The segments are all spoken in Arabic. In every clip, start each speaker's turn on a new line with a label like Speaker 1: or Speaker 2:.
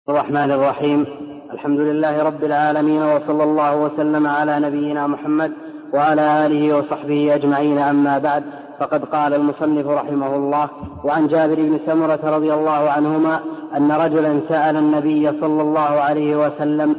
Speaker 1: الرحمن الرحيم. الحمد لله رب العالمين، وصلى الله وسلم على نبينا محمد وعلى آله وصحبه أجمعين. أما بعد، فقد قال المصنف رحمه الله: وعن جابر بن سمرة رضي الله عنهما أن رجلا سأل النبي صلى الله عليه وسلم: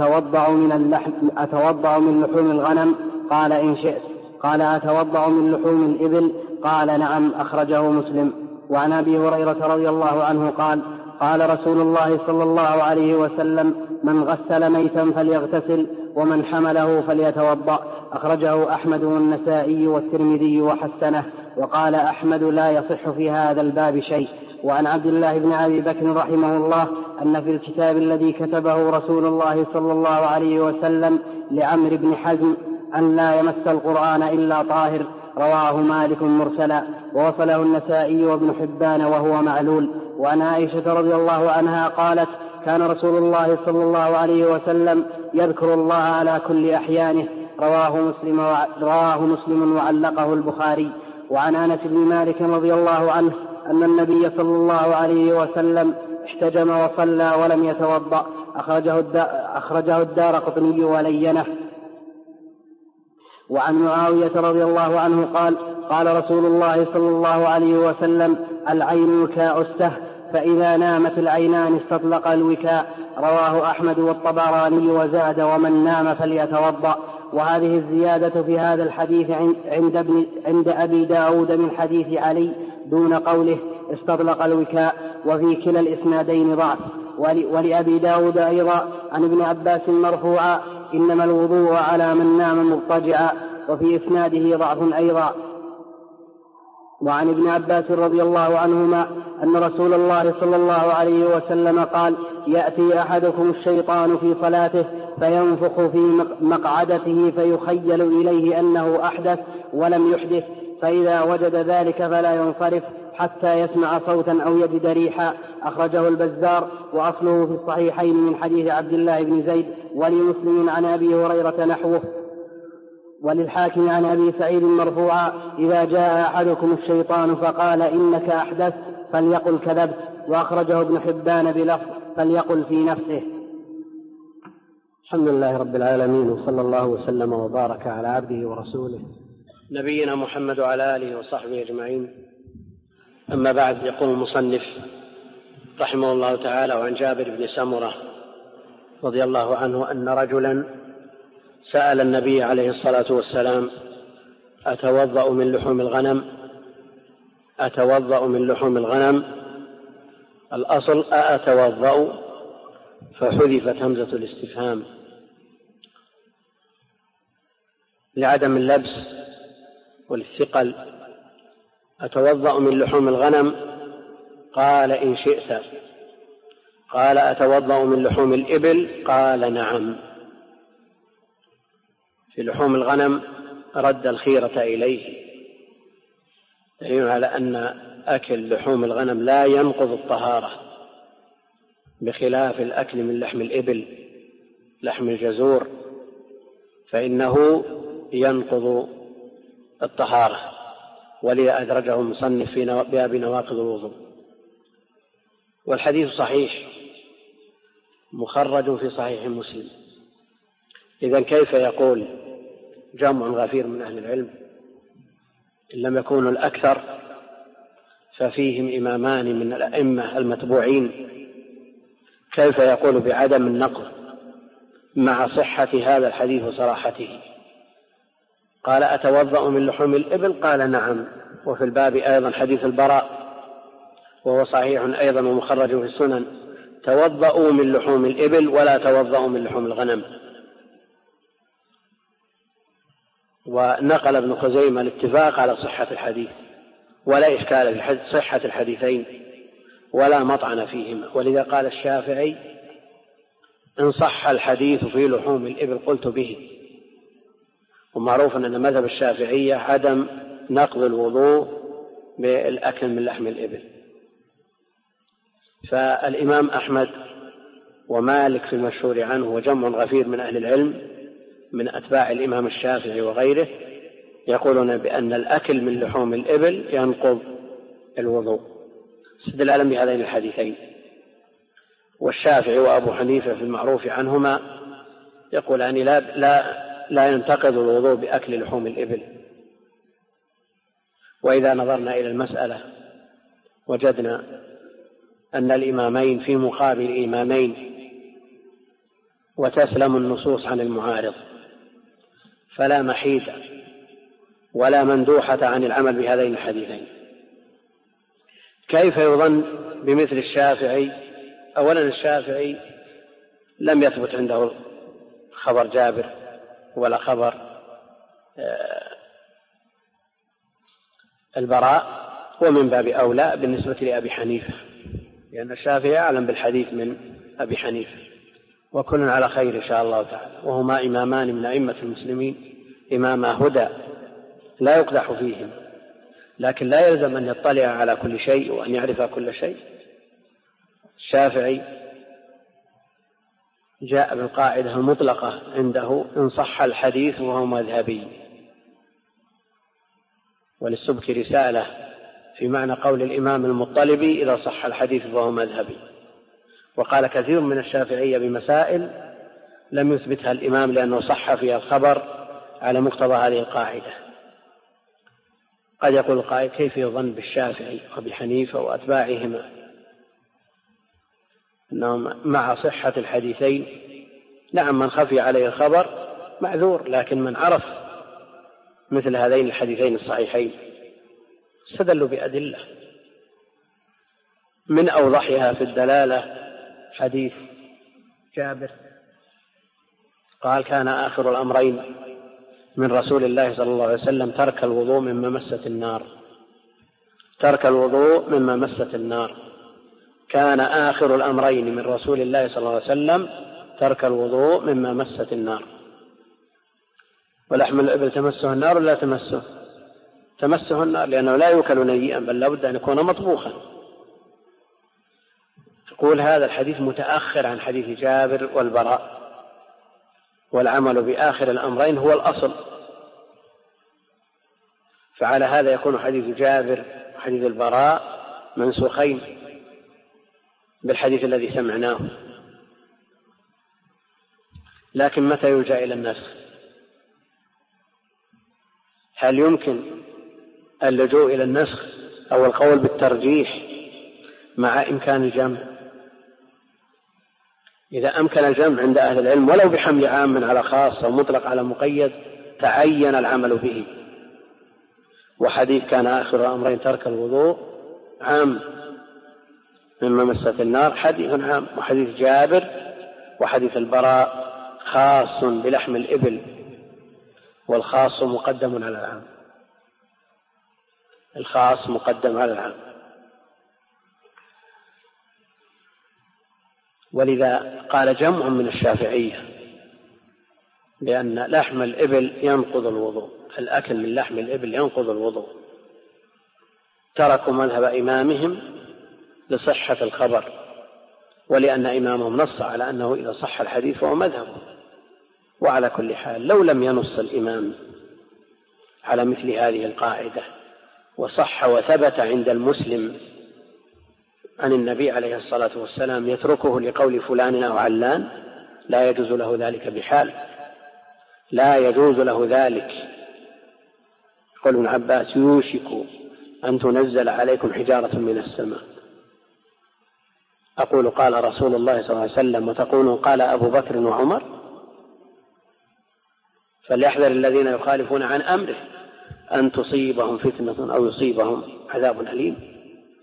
Speaker 1: أتوضأ من لحوم الغنم؟ قال: إن شئت. قال: أتوضأ من لحوم الإبل؟ قال: نعم. أخرجه مسلم. وعن أبي هريرة رضي الله عنه قال: قال رسول الله صلى الله عليه وسلم: من غسل ميتا فليغتسل، ومن حمله فليتوضأ. أخرجه أحمد والنسائي والترمذي وحسنه. وقال أحمد: لا يصح في هذا الباب شيء. وعن عبد الله بن أبي بكر رحمه الله أن في الكتاب الذي كتبه رسول الله صلى الله عليه وسلم لعمرو بن حزم أن لا يمس القرآن إلا طاهر. رواه مالك مرسلا، ووصله النسائي وابن حبان وهو معلول. وعن عائشة رضي الله عنها قالت: كان رسول الله صلى الله عليه وسلم يذكر الله على كل أحيانه. رواه مسلم وعلقه البخاري. وعن أنس بن مالك رضي الله عنه أن النبي صلى الله عليه وسلم احتجم وصلى ولم يتوضأ. أخرجه الدارقطني ولينه. وعن معاوية رضي الله عنه قال: قال رسول الله صلى الله عليه وسلم: العين وكاء السهل، فإذا نامت العينان استطلق الوكاء. رواه أحمد والطبراني وزاد: ومن نام فليتوضأ. وهذه الزيادة في هذا الحديث عند أبي داود من حديث علي دون قوله استطلق الوكاء، وفي كلا الإسنادين ضعف. ولأبي داود أيضا عن ابن عباس مرفوعا: إنما الوضوء على من نام مضطجعا، وفي إسناده ضعف أيضا. وعن ابن عباس رضي الله عنهما أن رسول الله صلى الله عليه وسلم قال: يأتي أحدكم الشيطان في صلاته فينفخ في مقعدته فيخيل إليه أنه أحدث ولم يحدث، فإذا وجد ذلك فلا ينصرف حتى يسمع صوتا أو يجد ريحا. أخرجه البزار، وأصله في الصحيحين من حديث عبد الله بن زيد، ولمسلم عن أبي هريرة نحوه، وللحاكم عن أبي سعيد مرفوعا: إذا جاء أحدكم الشيطان فقال إنك أحدث فليقل كذبت. وأخرجه ابن حبان بلفظ فليقل في نفسه.
Speaker 2: الحمد لله رب العالمين، وصلى الله وسلم وبارك على عبده ورسوله نبينا محمد وعلى آله وصحبه أجمعين. أما بعد، يقول المصنف رحمه الله تعالى: وعن جابر بن سمرة رضي الله عنه أن رجلا سأل النبي عليه الصلاة والسلام: أتوضأ من لحوم الغنم؟ أتوضأ من لحوم الغنم. الأصل أتوضأ، فحذفت همزة الاستفهام لعدم اللبس والثقل. أتوضأ من لحوم الغنم؟ قال: إن شئت. قال: أتوضأ من لحوم الإبل؟ قال: نعم. في لحوم الغنم رد الخيرة إليه، دليل على أن أكل لحوم الغنم لا ينقض الطهارة، بخلاف الأكل من لحم الإبل، لحم الجزور، فإنه ينقض الطهارة، ولذا أدرجه المصنف في باب نواقض الوضوء. والحديث صحيح مخرج في صحيح مسلم. إذن كيف يقول جمع غفير من أهل العلم، إن لم يكونوا الأكثر ففيهم إمامان من الأئمة المتبوعين، كيف يقول بعدم النقض مع صحة هذا الحديث وصراحته؟ قال: أتوضأ من لحوم الإبل؟ قال: نعم. وفي الباب أيضا حديث البراء، وهو صحيح أيضا ومخرج في السنن: توضأوا من لحوم الإبل ولا توضأوا من لحوم الغنم. ونقل ابن خزيمة الاتفاق على صحة الحديث، ولا إشكال في صحة الحديثين ولا مطعن فيهما. ولذا قال الشافعي: إن صح الحديث في لحوم الإبل قلت به. ومعروف أن مذهب الشافعية عدم نقض الوضوء بالأكل من لحم الإبل. فالإمام أحمد ومالك في المشهور عنه وجمع غفير من أهل العلم من أتباع الإمام الشافعي وغيره يقولون بأن الأكل من لحوم الإبل ينقض الوضوء، استدلالا بهذين الحديثين. والشافعي وأبو حنيفة في المعروف عنهما يقولان لا ينتقض الوضوء بأكل لحوم الإبل. وإذا نظرنا إلى المسألة وجدنا أن الإمامين في مقابل إمامين وتسلم النصوص عن المعارض، فلا محيد ولا مندوحة عن العمل بهذين الحديثين. كيف يظن بمثل الشافعي؟ أولا الشافعي لم يثبت عنده خبر جابر ولا خبر البراء، ومن باب أولى بالنسبة لأبي حنيفة، لأن الشافعي أعلم بالحديث من أبي حنيفة، وكل على خير إن شاء الله تعالى، وهما إمامان من أئمة المسلمين، إماما هدى لا يقدح فيهم، لكن لا يلزم أن يطلع على كل شيء وأن يعرف كل شيء. الشافعي جاء بالقاعدة المطلقة عنده: إن صح الحديث وهو مذهبي. وللسبكي رسالة في معنى قول الإمام المطلبي: إذا صح الحديث فهو مذهبي. وقال كثير من الشافعية بمسائل لم يثبتها الإمام لأنه صح فيها الخبر على مقتضى هذه القاعدة. قد يقول القائل: كيف يظن بالشافعي وبحنيفة وأتباعهما أنهم مع صحة الحديثين؟ نعم، من خفي عليه الخبر معذور، لكن من عرف مثل هذين الحديثين الصحيحين استدلوا بأدلة. من أوضحها في الدلالة حديث جابر قال: كان آخر الأمرين من رسول الله صلى الله عليه وسلم ترك الوضوء مما مست النار. ترك الوضوء مما مست النار. كان آخر الأمرين من رسول الله صلى الله عليه وسلم ترك الوضوء مما مست النار. ولحم الإبل تمسه النار ولا تمسه؟ تمسه النار، لأنه لا يؤكل نيئا، بل لابد أن يكون مطبوخا. يقول هذا الحديث متأخر عن حديث جابر والبراء، والعمل بآخر الأمرين هو الأصل. فعلى هذا يكون حديث جابر وحديث البراء منسوخين بالحديث الذي سمعناه. لكن متى يلجأ إلى النسخ؟ هل يمكن اللجوء إلى النسخ أو القول بالترجيح مع إمكان الجمع؟ إذا أمكن الجمع عند أهل العلم ولو بحمل عام على خاص أو مطلق على مقيد تعين العمل به. وحديث كان آخر الأمرين ترك الوضوء عام مما مست النار حديث عام، وحديث جابر وحديث البراء خاص بلحم الإبل، والخاص مقدم على العام. الخاص مقدم على العام. ولذا قال جمع من الشافعية بأن لحم الإبل ينقض الوضوء، الأكل من لحم الإبل ينقض الوضوء. تركوا مذهب إمامهم لصحة الخبر، ولأن إمامهم نص على أنه إذا صح الحديث فهو مذهبه. وعلى كل حال لو لم ينص الإمام على مثل هذه القاعدة وصح وثبت عند المسلم عن النبي عليه الصلاة والسلام يتركه لقول فلان أو علان، لا يجوز له ذلك بحال، لا يجوز له ذلك. يقول ابن عباس: يوشك أن تنزل عليكم حجارة من السماء. أقول قال رسول الله صلى الله عليه وسلم وتقولون قال أبو بكر وعمر. فليحذر الذين يخالفون عن أمره أن تصيبهم فتنة أو يصيبهم عذاب أليم.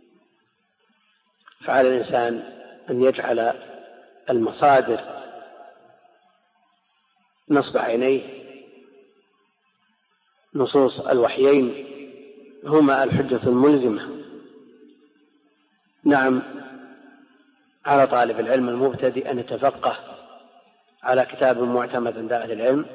Speaker 2: فعلى الإنسان أن يجعل المصادر نصب عينيه نصوص الوحيين هما الحجة الملزمة. نعم، على طالب العلم المبتدئ أن يتفقه على كتاب معتمد عند أهل العلم،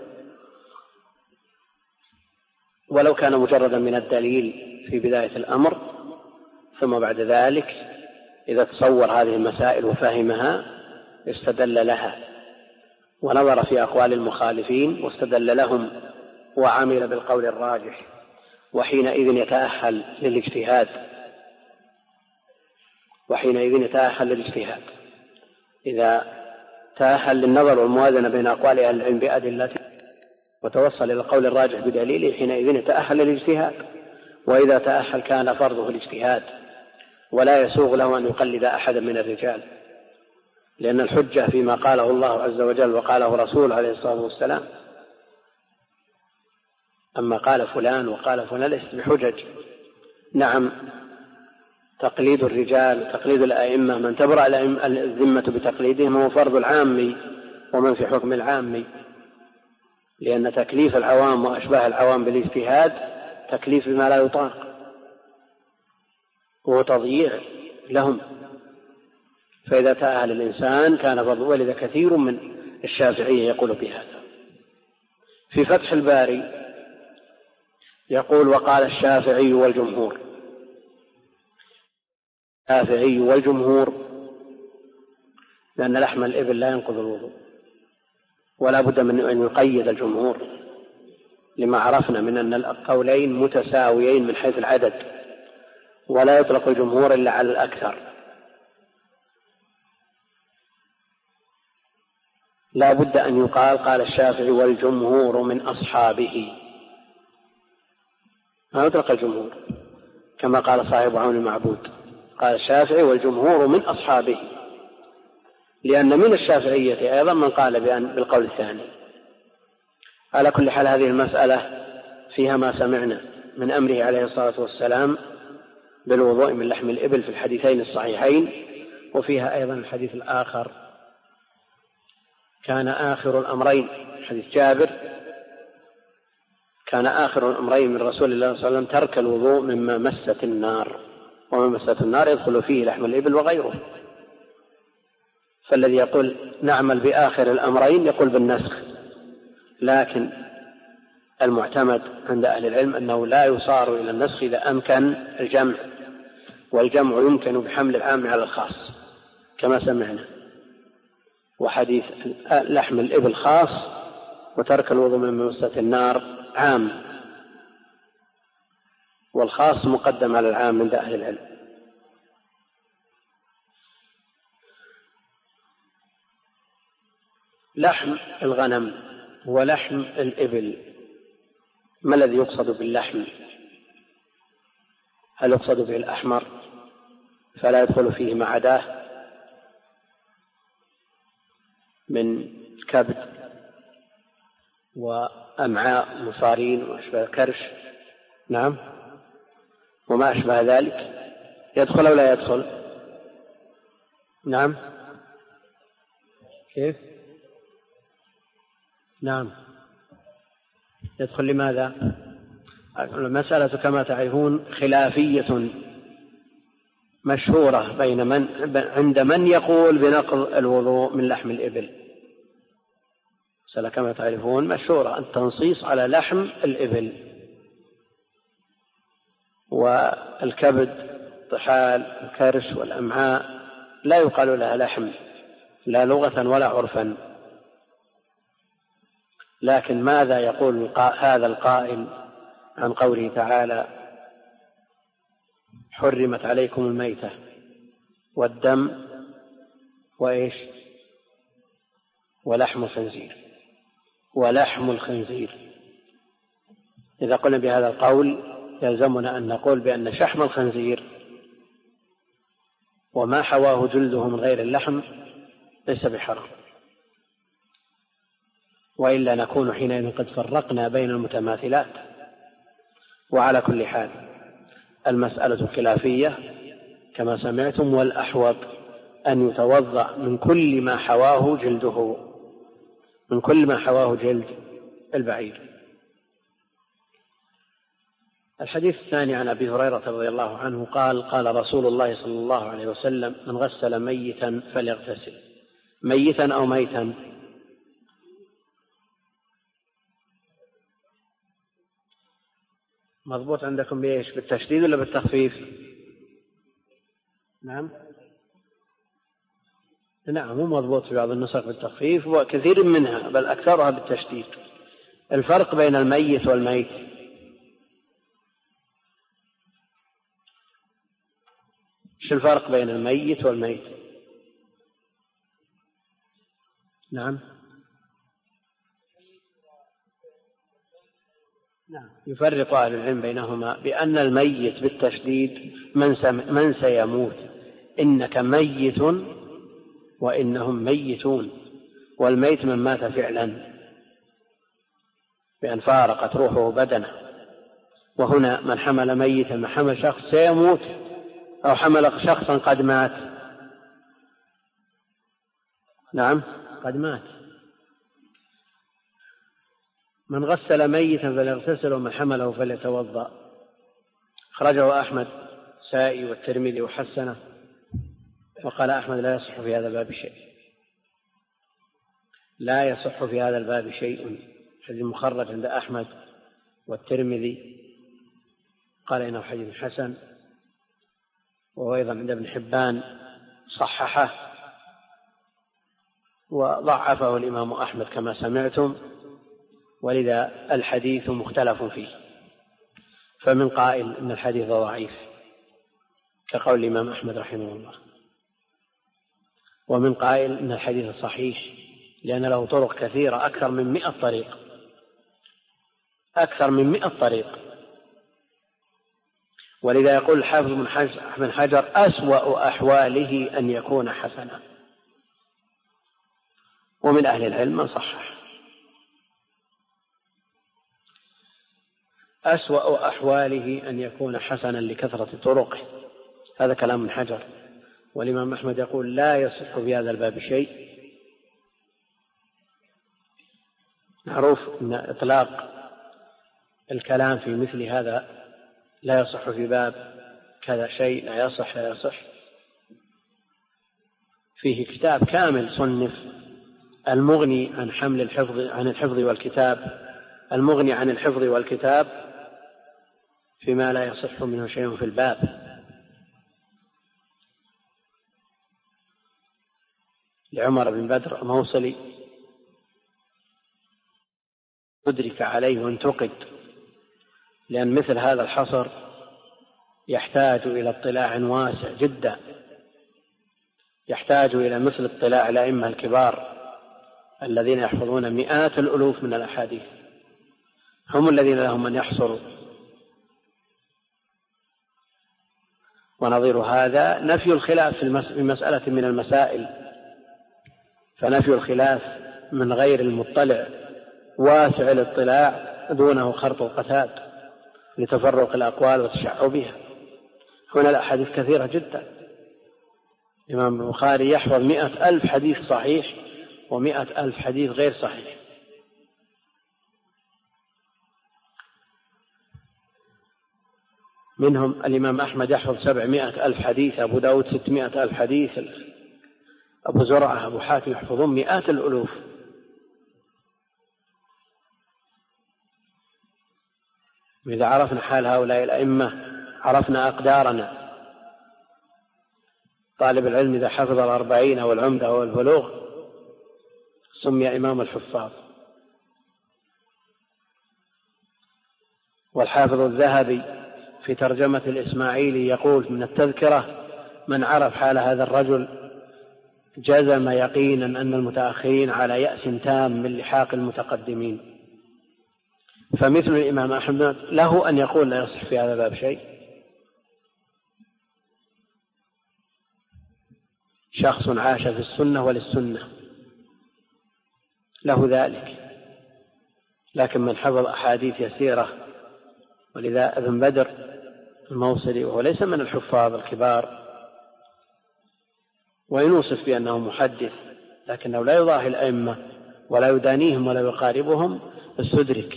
Speaker 2: ولو كان مجردا من الدليل في بداية الأمر، ثم بعد ذلك إذا تصور هذه المسائل وفهمها استدل لها ونظر في أقوال المخالفين واستدل لهم وعمل بالقول الراجح، وحينئذ يتأهل للاجتهاد. إذا تأهل للنظر والموازنة بين أقوال أهل العلم بأدلته وتوصل إلى القول الراجح بدليله حينئذ يتأهل للاجتهاد. وإذا تأهل كان فرضه الاجتهاد ولا يسوغ له أن يقلد أحدا من الرجال، لأن الحجة فيما قاله الله عز وجل وقاله رسول عليه الصلاة والسلام. أما قال فلان وقال فلان ليست بحجج. نعم، تقليد الرجال وتقليد الأئمة من تبرأ الذمة بتقليدهم هو فرض العام ومن في حكم العام، لأن تكليف العوام وأشباه العوام بالاجتهاد تكليف بما لا يطاق وهو تضييع لهم. فإذا تأهل الإنسان كان فرض. ولذا كثير من الشافعية يقول بهذا. في فتح الباري يقول وقال الشافعي والجمهور. الشافعي والجمهور لأن لحم الإبل لا ينقض الوضوء، ولا بد من أن يقيد الجمهور لما عرفنا من أن القولين متساويين من حيث العدد، ولا يطلق الجمهور إلا على الأكثر. لا بد أن يقال قال الشافعي والجمهور من أصحابه، ما يطلق الجمهور كما قال صاحب عون المعبود، قال الشافعي والجمهور من أصحابه، لأن من الشافعية أيضا من قال بالقول الثاني. على كل حال هذه المسألة فيها ما سمعنا من أمره عليه الصلاة والسلام بالوضوء من لحم الإبل في الحديثين الصحيحين، وفيها أيضا الحديث الآخر كان آخر الأمرين، حديث جابر، كان آخر الأمرين من رسول الله صلى الله عليه وسلم ترك الوضوء مما مست النار، وما مست النار يدخل فيه لحم الإبل وغيره. فالذي يقول نعمل بآخر الأمرين يقول بالنسخ، لكن المعتمد عند أهل العلم أنه لا يصار إلى النسخ إذا أمكن الجمع، والجمع يمكن بحمل العام على الخاص كما سمعنا. وحديث لحم الإبل خاص وترك الوضوء من مست النار عام، والخاص مقدم على العام عند أهل العلم. لحم الغنم ولحم الإبل، ما الذي يقصد باللحم؟ هل يقصد به الأحمر فلا يدخل فيه ما عداه من كبد وأمعاء مصارين وأشبه كرش؟ نعم، وما أشبه ذلك يدخل أو لا يدخل؟ نعم، كيف؟ نعم يدخل. لماذا؟ المسألة كما تعرفون خلافية مشهورة عند من يقول بنقض الوضوء من لحم الإبل. مسألة كما تعرفون مشهورة، التنصيص على لحم الإبل، والكبد الطحال الكرش والأمعاء لا يقال لها لحم لا لغة ولا عرفا. لكن ماذا يقول هذا القائل عن قوله تعالى حرمت عليكم الميتة والدم وإيش ولحم الخنزير ولحم الخنزير؟ إذا قلنا بهذا القول يلزمنا أن نقول بأن شحم الخنزير وما حواه جلده من غير اللحم ليس بحرام، وإلا نكون حينئذ قد فرقنا بين المتماثلات. وعلى كل حال المسألة خلافية كما سمعتم، والأحوط أن يتوضأ من كل ما حواه جلده، من كل ما حواه جلد البعير. الحديث الثاني عن أبي هريرة رضي الله عنه قال قال رسول الله صلى الله عليه وسلم من غسل ميتا فليغتسل. ميتا أو ميتا؟ مضبوط عندكم بإيش؟ بالتشديد ولا بالتخفيف؟ نعم مو مضبوط في بعض النسخ بالتخفيف وكثير منها بل أكثرها بالتشديد. الفرق بين الميت والميت؟ ايش الفرق بين الميت والميت؟ نعم يفرق أهل العلم بينهما بأن الميت بالتشديد من سيموت، إنك ميت وإنهم ميتون، والميت من مات فعلا بأن فارقت روحه بدنه. وهنا من حمل ميتا، من حمل شخص سيموت أو حمل شخصا قد مات. نعم قد مات. من غسل ميتا فليغتسل ومن حمله فليتوضأ. أخرجه أحمد سائي والترمذي وحسنه، وقال أحمد لا يصح في هذا الباب شيء، لا يصح في هذا الباب شيء. حديث مخرج عند أحمد والترمذي، قال إنه حديث حسن، وهو أيضا عند ابن حبان صححه، وضعفه الإمام أحمد كما سمعتم، ولذا الحديث مختلف فيه. فمن قائل إن الحديث ضعيف كقول الإمام أحمد رحمه الله، ومن قائل إن الحديث صحيح لأن له طرق كثيرة أكثر من 100 طريق، أكثر من 100 طريق. ولذا يقول الحافظ بن حجر أسوأ أحواله أن يكون حسنا، ومن أهل العلم من صحح. أسوأ أحواله أن يكون حسنا لكثرة طرقه، هذا كلام ابن حجر. والإمام أحمد يقول لا يصح في هذا الباب شيء. معروف أن إطلاق الكلام في مثل هذا لا يصح في باب كذا شيء، لا يصح لا يصح. فيه كتاب كامل صنف المغني عن حمل الحفظ عن الحفظ والكتاب، المغني عن الحفظ والكتاب فيما لا يصح منه شيء في الباب، لعمر بن بدر الموصلي، أدرك عليه وانتقد، لأن مثل هذا الحصر يحتاج إلى اطلاع واسع جدا، يحتاج إلى مثل اطلاع الأئمة الكبار الذين يحفظون مئات الألوف من الأحاديث، هم الذين لهم من يحصروا. ونظير هذا نفي الخلاف في مسألة من المسائل، فنفي الخلاف من غير المطلع واسع الاطلاع دونه خرط القتاد لتفرق الأقوال وتشعبها. هنا الأحاديث كثيرة جدا، الإمام البخاري يحفظ 100,000 حديث صحيح و100,000 حديث غير صحيح. منهم الإمام أحمد يحفظ 700,000 حديث، أبو داود 600,000 حديث، أبو زرعة أبو حاتم يحفظون مئات الألوف. إذا عرفنا حال هؤلاء الأئمة عرفنا أقدارنا. طالب العلم إذا حفظ 40 أو العمدة أو البلوغ سمي إمام الحفاظ. والحافظ الذهبي في ترجمة الإسماعيلي يقول من التذكرة: من عرف حال هذا الرجل جزم يقينا أن المتأخرين على يأس تام من لحاق المتقدمين. فمثل الإمام أحمد له أن يقول لا يصح في هذا الباب شيء. شخص عاش في السنة وللسنة له ذلك، لكن من حفظ أحاديث يسيرة. ولذا ابن بدر الموصلي وهو ليس من الحفاظ الكبار وينوصف بأنه محدث، لكنه لا يضاهي الأئمة ولا يدانيهم ولا يقاربهم، استدرك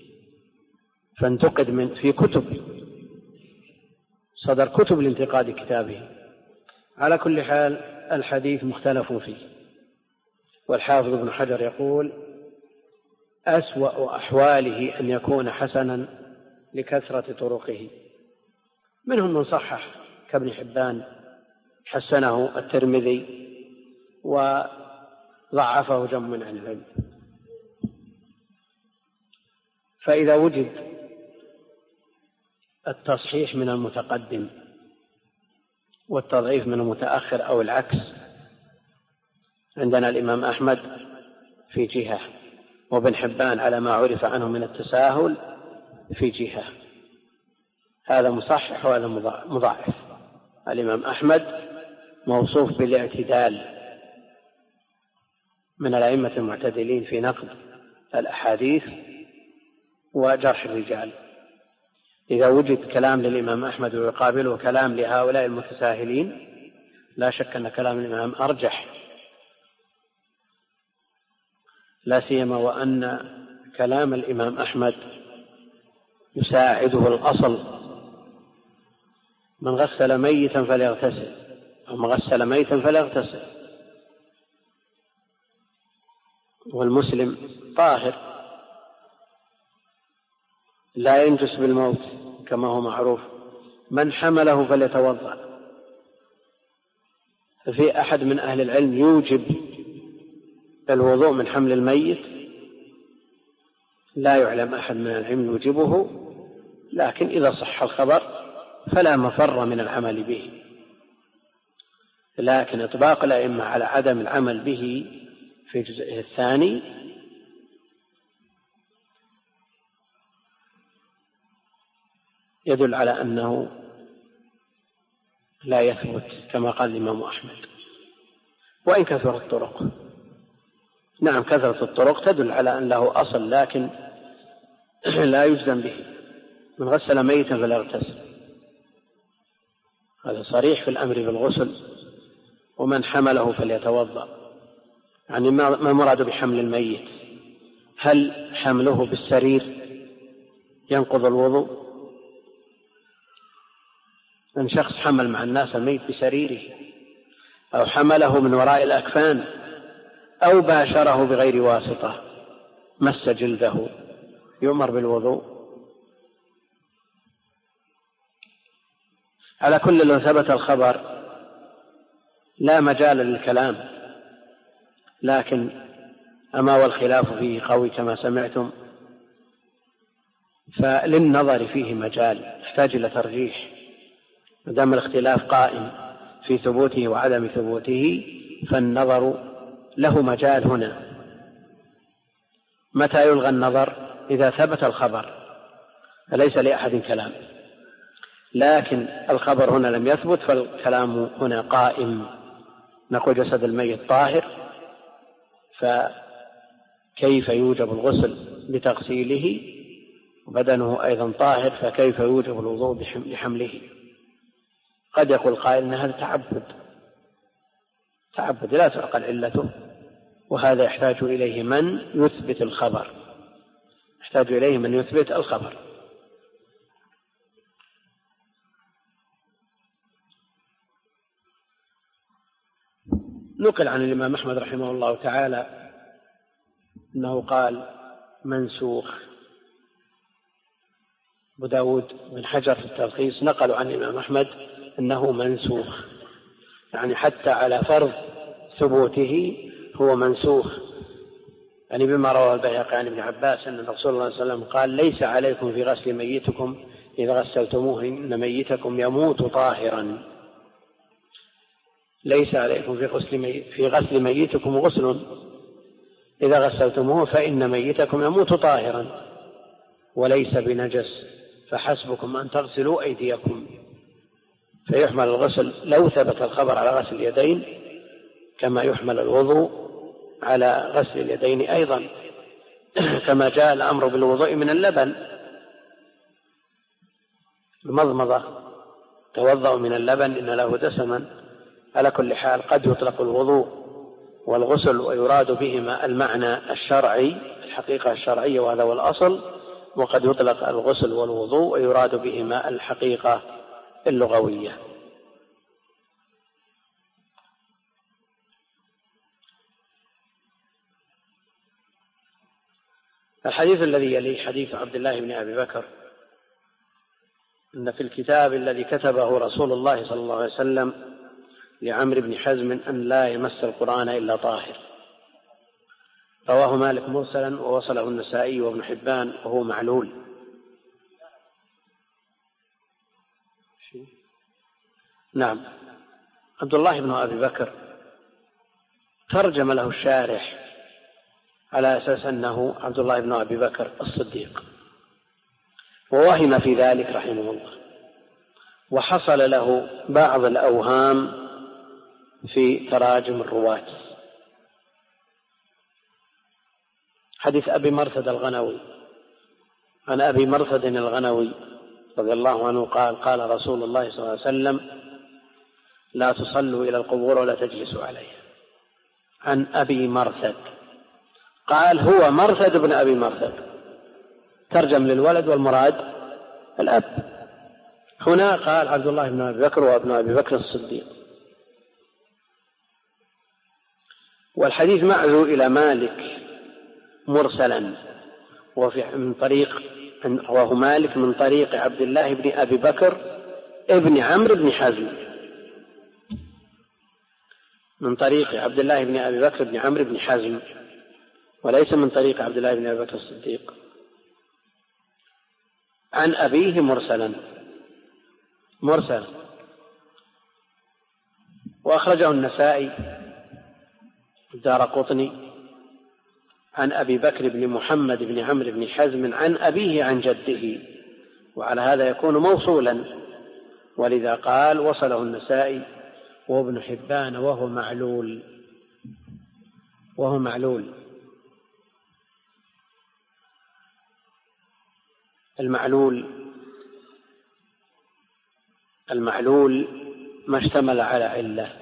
Speaker 2: فانتقد في كتب، صدر كتب لانتقاد كتابه. على كل حال الحديث مختلف فيه. والحافظ ابن حجر يقول أسوأ أحواله أن يكون حسنا لكثرة طرقه. منهم من صحح كابن حبان، حسنه الترمذي وضعفه جمع من أهل العلم. فإذا وجد التصحيح من المتقدم والتضعيف من المتأخر أو العكس، عندنا الإمام أحمد في جهة، وابن حبان على ما عرف عنه من التساهل في جهة. هذا مصحح وهذا مضاعف. الإمام أحمد موصوف بالاعتدال من الأئمة المعتدلين في نقد الأحاديث وجرح الرجال. إذا وجد كلام للإمام أحمد ويقابله كلام لهؤلاء المتساهلين لا شك أن كلام الإمام أرجح، لا سيما وأن كلام الإمام أحمد يساعده الأصل: من غسل ميتا فليغتسل، أو من غسل ميتا فليغتسل. والمسلم طاهر لا ينجس بالموت كما هو معروف. من حمله فليتوضأ. في أحد من أهل العلم يوجب الوضوء من حمل الميت؟ لا يعلم أحد من العلم يوجبه، لكن إذا صح الخبر فلا مفر من العمل به. لكن إطباق الأئمة على عدم العمل به في جزئه الثاني يدل على أنه لا يثبت كما قال الإمام أحمد، وإن كثرت الطرق. نعم، كثرة الطرق تدل على أن له أصل، لكن لا يجزم به. من غسل ميتا فلا يغتسل، هذا صريح في الأمر بالغسل. ومن حمله فليتوضأ. يعني ما مراد بحمل الميت؟ هل حمله بالسرير ينقض الوضوء؟ أن شخص حمل مع الناس الميت بسريره، أو حمله من وراء الأكفان، أو باشره بغير واسطة، مس جلده، يؤمر بالوضوء. على كل لو ثبت الخبر لا مجال للكلام، لكن أما والخلاف فيه قوي كما سمعتم، فللنظر فيه مجال، يحتاج إلى ترجيح. ما دام الاختلاف قائم في ثبوته وعدم ثبوته فالنظر له مجال هنا. متى يلغى النظر؟ إذا ثبت الخبر، فليس لأحد كلام. لكن الخبر هنا لم يثبت، فالكلام هنا قائم. نقول جسد الميت طاهر، فكيف يوجب الغسل بتغسيله؟ وبدنه أيضا طاهر، فكيف يوجب الوضوء بحمله؟ قد يقول قائل أن هذا تعبد لا تعقل علته، وهذا يحتاج إليه من يثبت الخبر، يحتاج إليه من يثبت الخبر. نقل عن الإمام أحمد رحمه الله تعالى أنه قال منسوخ. أبو داود بن حجر في التلخيص نقلوا عن الإمام أحمد أنه منسوخ، يعني حتى على فرض ثبوته هو منسوخ. يعني بما روى البيهقي عن ابن عباس أن الرسول صلى الله عليه وسلم قال: ليس عليكم في غسل ميتكم إذا غسلتموه إن ميتكم يموت طاهرا. ليس عليكم في غسل ميتكم غسل إذا غسلتموه فإن ميتكم يموت طاهرا وليس بنجس، فحسبكم أن تغسلوا أيديكم. فيحمل الغسل لو ثبت الخبر على غسل اليدين، كما يحمل الوضوء على غسل اليدين أيضا، كما جاء الأمر بالوضوء من اللبن. المضمضة توضأ من اللبن إن له دسما. على كل حال قد يطلق الوضوء والغسل ويراد بهما المعنى الشرعي، الحقيقة الشرعية، وهذا هو الأصل، وقد يطلق الغسل والوضوء ويراد بهما الحقيقة اللغوية. الحديث الذي يليه حديث عبد الله بن أبي بكر أن في الكتاب الذي كتبه رسول الله صلى الله عليه وسلم لعمرو بن حزم أن لا يمس القرآن إلا طاهر. رواه مالك مرسلا ووصله النسائي وابن حبان وهو معلول. نعم، عبد الله بن أبي بكر ترجم له الشارح على أساس أنه عبد الله بن أبي بكر الصديق، ووهم في ذلك رحمه الله، وحصل له بعض الأوهام في تراجم الرواة. حديث أبي مرثد الغنوي، عن أبي مرثد الغنوي رضي الله عنه قال: قال رسول الله صلى الله عليه وسلم: لا تصلوا إلى القبور ولا تجلسوا عليها. عن أبي مرثد، قال هو مرثد بن أبي مرثد، ترجم للولد والمراد الأب. هنا قال عبد الله بن أبي بكر وابن أبي بكر الصديق. والحديث معزو إلى مالك مرسلا، من طريق رواه مالك من طريق عبد الله بن أبي بكر ابن عمرو بن حزم، من طريق عبد الله بن أبي بكر بن عمرو بن حزم، وليس من طريق عبد الله بن أبي بكر الصديق، عن أبيه مرسلا. وأخرجه النسائي الدارقطني عن أبي بكر بن محمد بن عمرو بن حزم عن أبيه عن جده، وعلى هذا يكون موصولا، ولذا قال وصله النسائي وابن حبان وهو معلول. المعلول ما اشتمل على علة،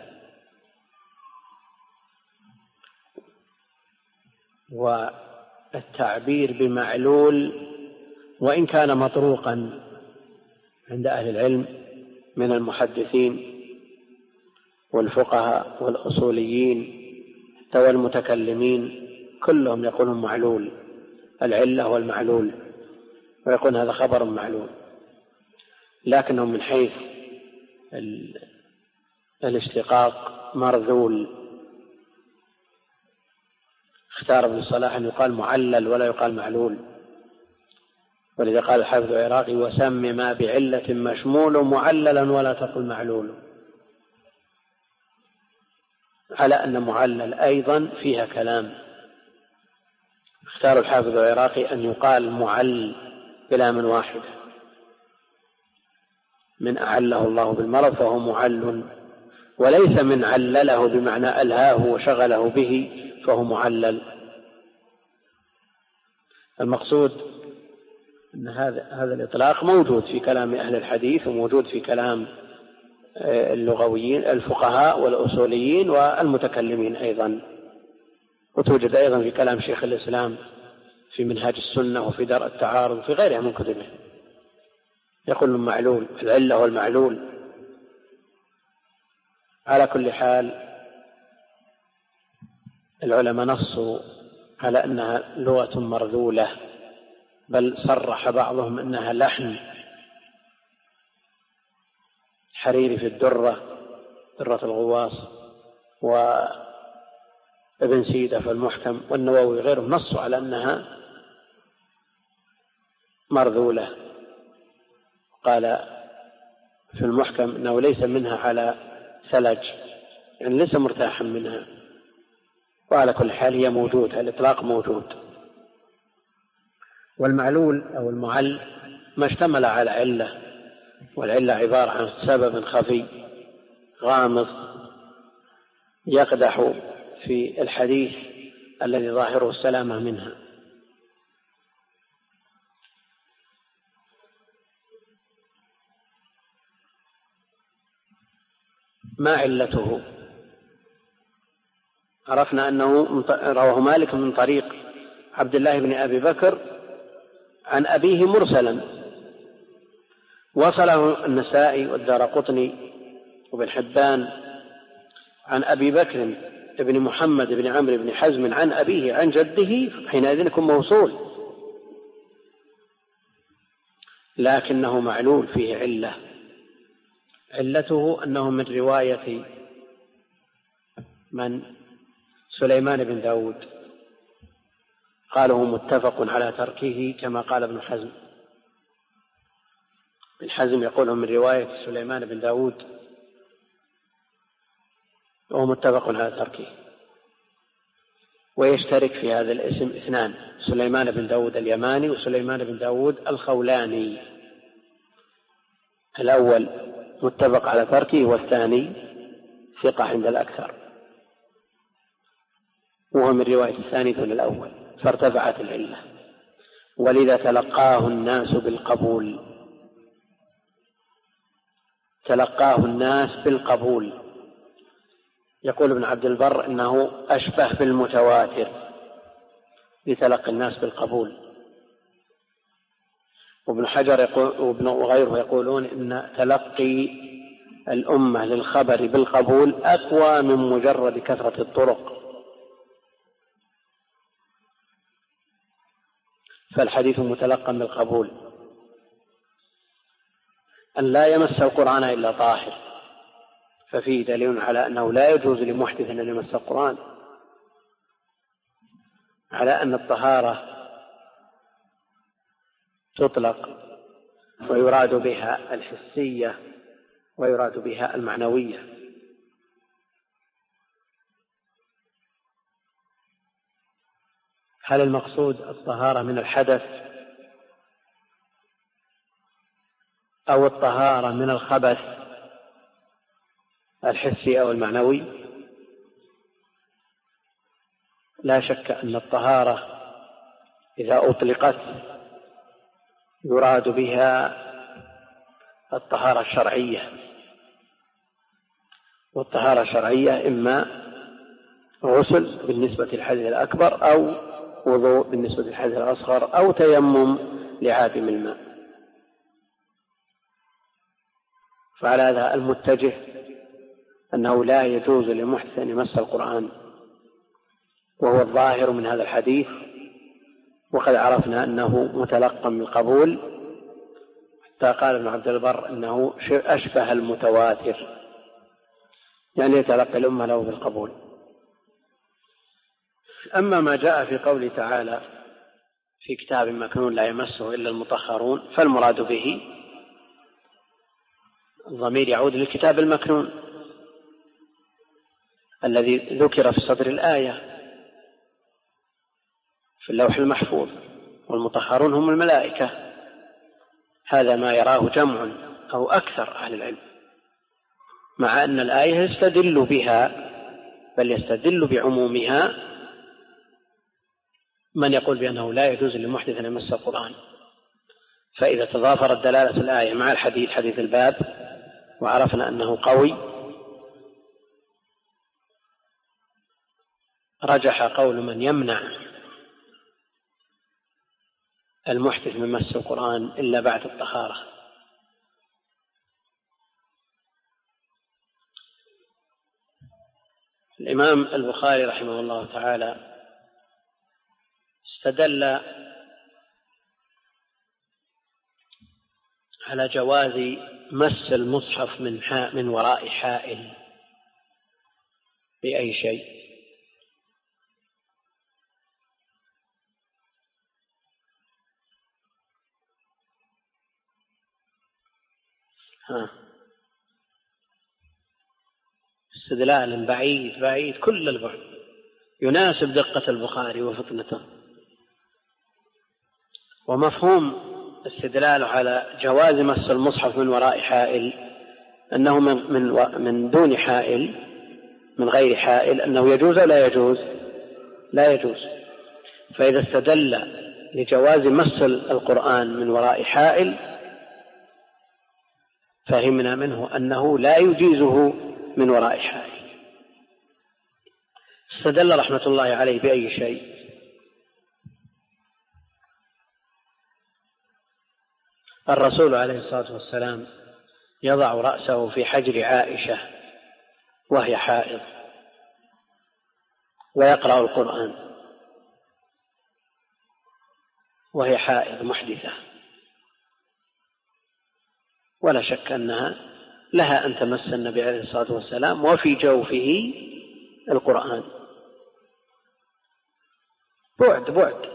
Speaker 2: والتعبير بمعلول وإن كان مطروقا عند أهل العلم من المحدثين والفقهاء والأصوليين والمتكلمين، كلهم يقولون معلول، العلة والمعلول، ويقول هذا خبر معلول، لكنه من حيث الاشتقاق مرذول. اختار ابن الصلاح أن يقال معلل ولا يقال معلول، ولذا قال الحافظ العراقي: وسم ما بعلة مشمول معللا ولا تقل معلول، على أن معلل أيضا فيها كلام. اختار الحافظ العراقي أن يقال معل بلا من واحدة، من أعله الله بالمرض فهو معل، وليس من علله بمعنى ألهاه وشغله به فهو معلل. المقصود أن هذا الإطلاق موجود في كلام أهل الحديث، وموجود في كلام اللغويين الفقهاء والأصوليين والمتكلمين أيضا، وتوجد أيضا في كلام شيخ الإسلام في منهاج السنة وفي درء التعارض وفي غيرها من كتبه، يقول معلول، العلة والمعلول. على كل حال العلماء نصوا على أنها لغة مرذولة، بل صرح بعضهم أنها لحن. الحريري في درة الغواص، وابن سيدة في المحكم، والنووي غيرهم نصوا على أنها مرذولة. قال في المحكم أنه ليس منها على ثلج، يعني ليس مرتاحا منها. وعلى كل حال هي موجودة، الإطلاق موجود. والمعلول أو المعل ما اشتمل على علة، والعلة عبارة عن سبب خفي غامض يقدح في الحديث الذي ظاهره السلامة منها. ما علته؟ عرفنا أنه رواه مالك من طريق عبد الله بن أبي بكر عن أبيه مرسلا، وصله النسائي والدارقطني وابن حبان عن أبي بكر بن محمد بن عمرو بن حزم عن أبيه عن جده، حينئذ يكون موصول، لكنه معلول فيه علة. علته أنه من رواية من سليمان بن داود، قاله متفق على تركه كما قال ابن حزم. ابن حزم يقوله من رواية سليمان بن داود وهو متفق على تركه. ويشترك في هذا الاسم اثنان: سليمان بن داود اليماني وسليمان بن داود الخولاني. الأول متفق على تركه، والثاني ثقة عند الأكثر، وهو من رواية الثاني دون الأول، فارتفعت العلة، ولذا تلقاه الناس بالقبول. تلقاه الناس بالقبول. يقول ابن عبد البر إنه أشبه بالمتواتر لتلقي الناس بالقبول، وابن حجر وغيره يقولون إن تلقي الأمة للخبر بالقبول أقوى من مجرد كثرة الطرق، فالحديث متلقى بالقبول. أن لا يمس القرآن إلا طاهر، ففيه دليل على أنه لا يجوز لمحدث أن يمس القرآن، على أن الطهارة تطلق ويراد بها الحسية ويراد بها المعنوية. هل المقصود الطهارة من الحدث أو الطهارة من الخبث الحسي أو المعنوي؟ لا شك أن الطهارة إذا أطلقت يراد بها الطهارة الشرعية، والطهارة الشرعية إما غسل بالنسبة للحدث الأكبر، أو وضوء بالنسبة للحدث الأصغر، أو تيمم لعادم الماء. فعلى هذا المتجه أنه لا يجوز لمحدث أن يمس القرآن، وهو الظاهر من هذا الحديث، وقد عرفنا أنه متلقى بالقبول، حتى قال ابن عبد البر إنه أشبه المتواتر، يعني يتلقى الأمة له بالقبول. أما ما جاء في قوله تعالى في كتاب مكنون لا يمسه إلا المطهرون، فالمراد به الضمير يعود للكتاب المكنون الذي ذكر في صدر الآية في اللوح المحفوظ، والمطهرون هم الملائكة. هذا ما يراه جمع أو أكثر أهل العلم، مع أن الآية يستدل بها، بل يستدل بعمومها من يقول بأنه لا يجوز لمحدث أن يمس القرآن. فإذا تضافرت دلالة الآية مع الحديث، حديث الباب، وعرفنا أنه قوي، رجح قول من يمنع المحدث من مس القرآن إلا بعد الطهارة. الإمام البخاري رحمه الله تعالى استدل على جواز مس المصحف من وراء حائل بأي شيء. استدلال بعيد كل البعد، يناسب دقة البخاري وفطنته. ومفهوم استدلال على جواز مس المصحف من وراء حائل أنه من دون حائل، من غير حائل، أنه يجوز أو لا يجوز؟ لا يجوز. فإذا استدل لجواز مس القرآن من وراء حائل فهمنا منه أنه لا يجيزه من وراء حائل. استدل رحمة الله عليه بأي شيء؟ الرسول عليه الصلاة والسلام يضع رأسه في حجر عائشة وهي حائض ويقرأ القرآن وهي حائض محدثة، ولا شك أنها لها أن تمس النبي عليه الصلاة والسلام وفي جوفه القرآن. بعد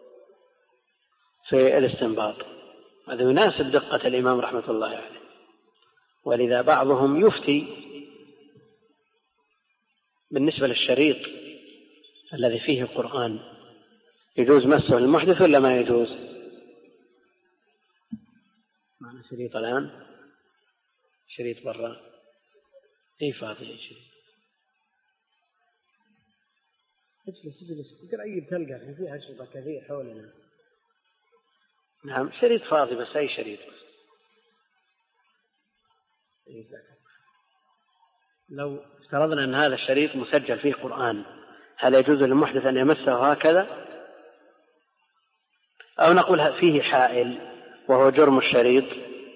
Speaker 2: في الاستنباط، هذا يناسب دقة الإمام رحمة الله عليه. ولذا بعضهم يفتي بالنسبة للشريط الذي فيه القرآن يجوز مسه المحدث ولا ما يجوز؟ معنا شريط الآن، شريط برا، اي فاضي شريط. اجلس قريب تلقى فيها أشرطة كثير حولنا. نعم شريط فاضي بس، أي شريط بس. لو افترضنا أن هذا الشريط مسجل فيه قرآن، هل يجوز للمحدث أن يمسه هكذا؟ أو نقول فيه حائل وهو جرم الشريط،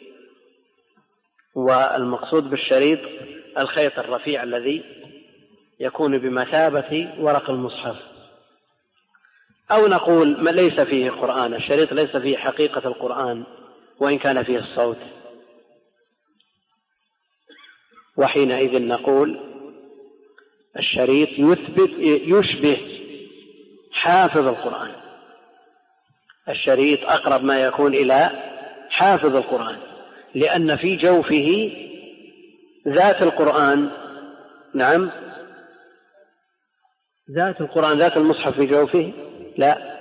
Speaker 2: والمقصود بالشريط الخيط الرفيع الذي يكون بمثابة ورق المصحف. أو نقول ما ليس فيه قرآن، الشريط ليس فيه حقيقة القرآن وإن كان فيه الصوت، وحينئذ نقول الشريط يشبه حافظ القرآن، الشريط أقرب ما يكون إلى حافظ القرآن، لأن في جوفه ذات القرآن. نعم ذات القرآن، ذات المصحف في جوفه لا،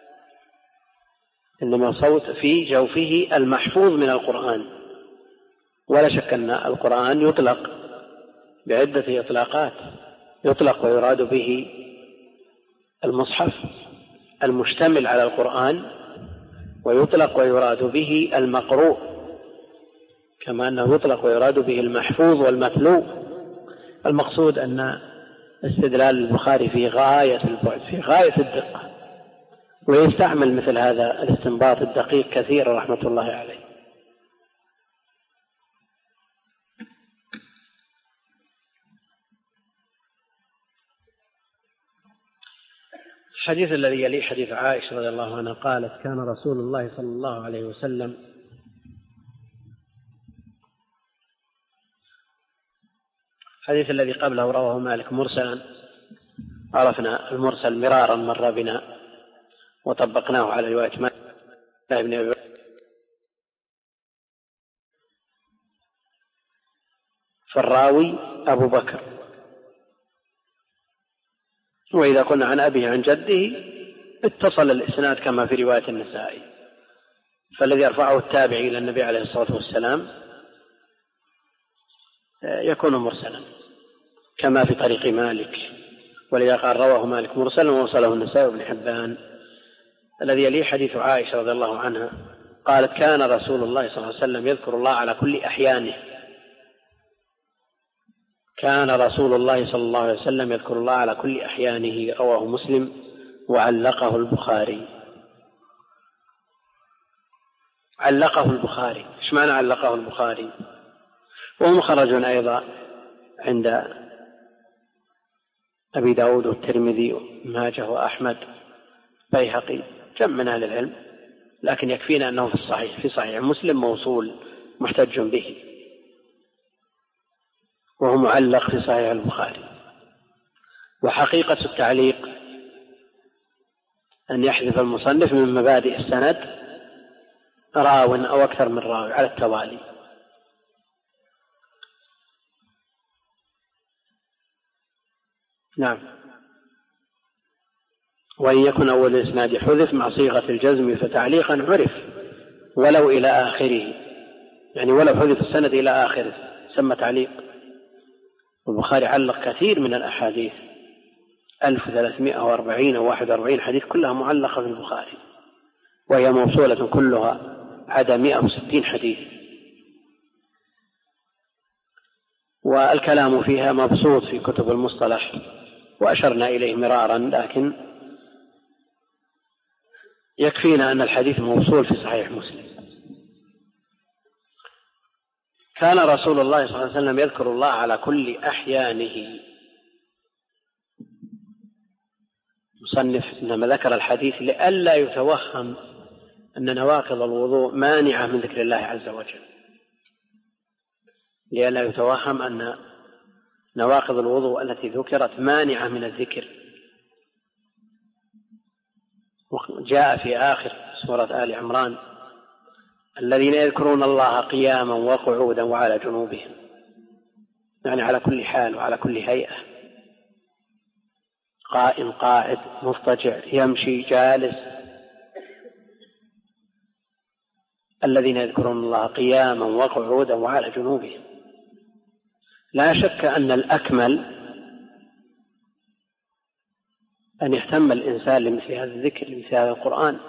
Speaker 2: إنما صوت في جوفه المحفوظ من القرآن. ولا شك أن القرآن يطلق بعدة إطلاقات، يطلق ويراد به المصحف المشتمل على القرآن، ويطلق ويراد به المقروء، كما أنه يطلق ويراد به المحفوظ والمتلو. المقصود أن استدلال البخاري في غاية البعد، في غاية الدقة، ويستعمل مثل هذا الاستنباط الدقيق كثيرا رحمة الله عليه. الحديث الذي يليه حديث عائشة رضي الله عنها قالت: كان رسول الله صلى الله عليه وسلم الحديث الذي قبله رواه مالك مرسلا، عرفنا المرسل مرارا مر بنا وطبقناه على رواية مالك بن أبي فالراوي أبو بكر، وإذا قلنا عن أبيه عن جده اتصل الإسناد كما في رواية النسائي، فالذي يرفعه التابعي إلى النبي عليه الصلاة والسلام يكون مرسلا كما في طريق مالك، ولذا قال رواه مالك مرسلا ووصله النسائي وابن حبان. الذي يليه حديث عائشة رضي الله عنها قالت: كان رسول الله صلى الله عليه وسلم يذكر الله على كل أحيانه. كان رسول الله صلى الله عليه وسلم يذكر الله على كل أحيانه، رواه مسلم وعلقه البخاري. علقه البخاري، ايش معنى علقه البخاري؟ وهو مخرج أيضا عند أبي داود والترمذي وماجه وأحمد بيهقي جمع من أهل العلم، لكن يكفينا أنه في الصحيح، في صحيح مسلم موصول محتج به، وهو معلق في صحيح البخاري. وحقيقة التعليق أن يحذف المصنف من مبادئ السند راو أو أكثر من راوي على التوالي. نعم. وإن يكن أول الإسناد حذف مع صيغة الجزم فتعليقا عرف ولو إلى آخره، يعني ولو حذف السند إلى آخره سمى تعليق. والبخاري علق كثير من الأحاديث 1340 أو 41 حديث كلها معلقة في البخاري، وهي موصولة كلها عدا 160 حديث، والكلام فيها مبسوط في كتب المصطلح وأشرنا إليه مرارا، لكن يكفينا أن الحديث موصول في صحيح مسلم. كان رسول الله صلى الله عليه وسلم يذكر الله على كل أحيانه. مصنف إنما ذكر الحديث لئلا يتوهم أن نواقض الوضوء مانعة من ذكر الله عز وجل، لئلا يتوهم أن نواقض الوضوء التي ذكرت مانعة من الذكر. جاء في آخر سورة آل عمران: الذين يذكرون الله قياما وقعودا وعلى جنوبهم، يعني على كل حال وعلى كل هيئة. قائم قاعد مضطجع يمشي جالس. الذين يذكرون الله قياما وقعودا وعلى جنوبهم. لا شك أن الأكمل أن يهتم الإنسان لمثل هذا الذكر لمثل هذا القرآن.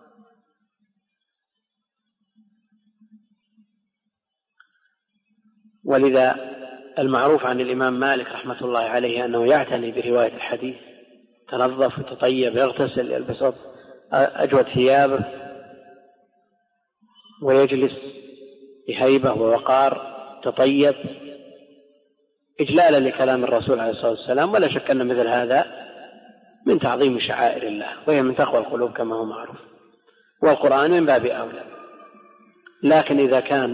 Speaker 2: ولذا المعروف عن الإمام مالك رحمة الله عليه أنه يعتني برواية الحديث، تنظف وتطيب، يغتسل، يلبس أجود ثيابه، ويجلس بهيبة ووقار، تطيب إجلالا لكلام الرسول عليه الصلاة والسلام. ولا شك أن مثل هذا من تعظيم شعائر الله، وهي من تقوى القلوب كما هو معروف، والقرآن من باب أولى. لكن إذا كان